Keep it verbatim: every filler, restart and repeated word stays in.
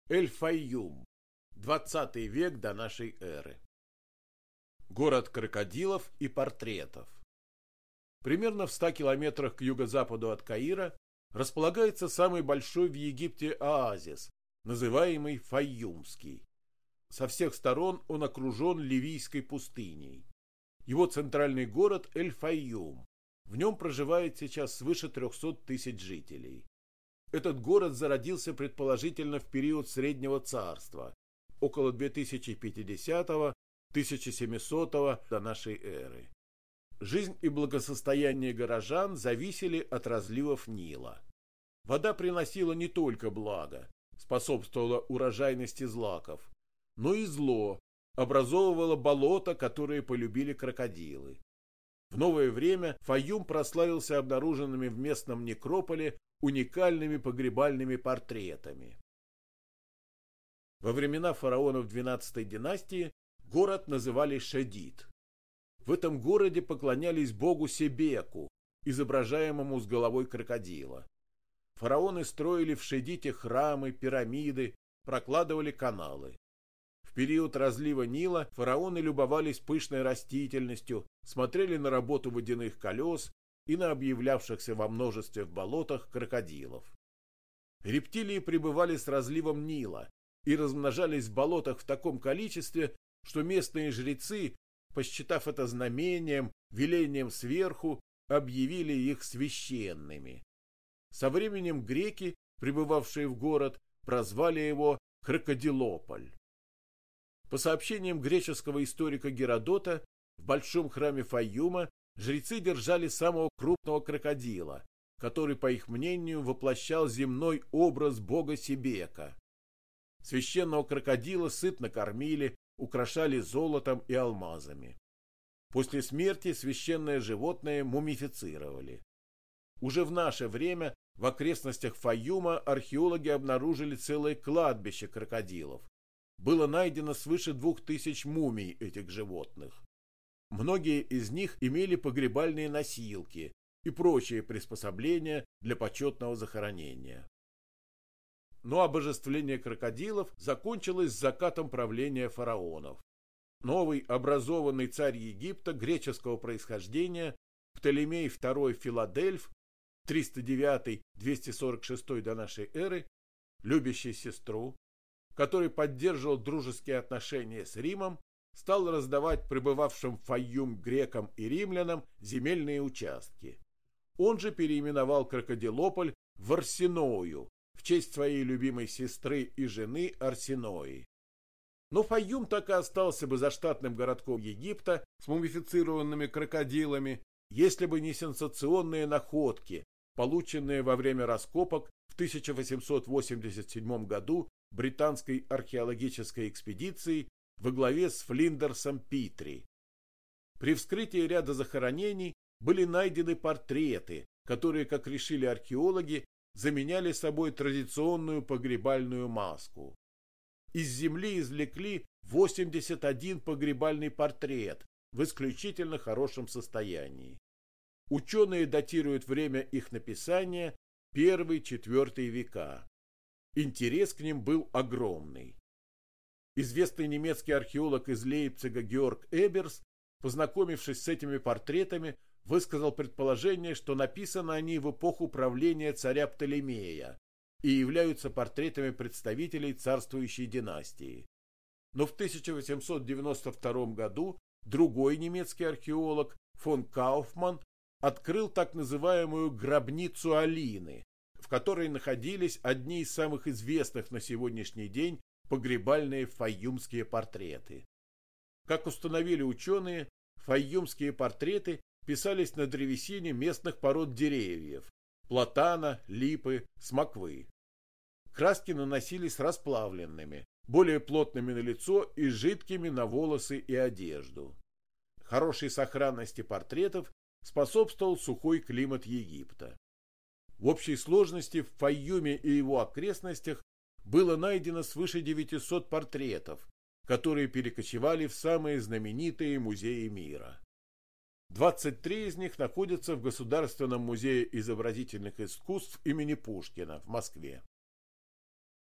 Эль-Файюм. двадцатый век до нашей эры. Город крокодилов и портретов. Примерно в ста километрах к юго-западу от Каира располагается самый большой в Египте оазис, называемый Файюмский. Со всех сторон он окружен Ливийской пустыней. Его центральный город Эль-Файюм. В нем проживает сейчас свыше трехсот тысяч жителей. Этот город зародился предположительно в период Среднего Царства, около две тысячи пятидесятого — тысяча семисотого до нашей эры. Жизнь и благосостояние горожан зависели от разливов Нила. Вода приносила не только благо, способствовала урожайности злаков, но и зло, образовывала болота, которые полюбили крокодилы. В новое время Файюм прославился обнаруженными в местном некрополе уникальными погребальными портретами. Во времена фараонов двенадцатой династии город называли Шедид. В этом городе поклонялись богу Себеку, изображаемому с головой крокодила. Фараоны строили в Шедите храмы, пирамиды, прокладывали каналы. В период разлива Нила фараоны любовались пышной растительностью, смотрели на работу водяных колес и на объявлявшихся во множестве в болотах крокодилов. Рептилии пребывали с разливом Нила и размножались в болотах в таком количестве, что местные жрецы, посчитав это знамением, велением сверху, объявили их священными. Со временем греки, прибывавшие в город, прозвали его Крокодилополь. По сообщениям греческого историка Геродота, в большом храме Файюма жрецы держали самого крупного крокодила, который, по их мнению, воплощал земной образ бога Себека. Священного крокодила сытно кормили, украшали золотом и алмазами. После смерти священное животное мумифицировали. Уже в наше время в окрестностях Файюма археологи обнаружили целое кладбище крокодилов. Было найдено свыше двух тысяч мумий этих животных. Многие из них имели погребальные носилки и прочие приспособления для почетного захоронения. Но обожествление крокодилов закончилось с закатом правления фараонов. Новый образованный царь Египта греческого происхождения Птолемей второй Филадельф триста девятый — двести сорок шестой до нашей эры, любящий сестру, который поддерживал дружеские отношения с Римом, стал раздавать пребывавшим в Файюм грекам и римлянам земельные участки. Он же переименовал Крокодилополь в Арсиною в честь своей любимой сестры и жены Арсинои. Но Файюм так и остался бы заштатным городком Египта с мумифицированными крокодилами, если бы не сенсационные находки, полученные во время раскопок в тысяча восемьсот восемьдесят седьмом году британской археологической экспедицией во главе с Флиндерсом Питри. При вскрытии ряда захоронений были найдены портреты, которые, как решили археологи, заменяли собой традиционную погребальную маску. Из земли извлекли восемьдесят один погребальный портрет в исключительно хорошем состоянии. Ученые датируют время их написания первый-четвертый века. Интерес к ним был огромный. Известный немецкий археолог из Лейпцига Георг Эберс, познакомившись с этими портретами, высказал предположение, что написаны они в эпоху правления царя Птолемея и являются портретами представителей царствующей династии. Но в тысяча восемьсот девяносто втором году другой немецкий археолог фон Кауфман открыл так называемую гробницу Алины, в которой находились одни из самых известных на сегодняшний день погребальные файюмские портреты. Как установили ученые, файюмские портреты писались на древесине местных пород деревьев – платана, липы, смоквы. Краски наносились расплавленными, более плотными на лицо и жидкими на волосы и одежду. Хорошей сохранности портретов способствовал сухой климат Египта. В общей сложности в Файюме и его окрестностях было найдено свыше девятисот портретов, которые перекочевали в самые знаменитые музеи мира. двадцать три из них находятся в Государственном музее изобразительных искусств имени Пушкина в Москве.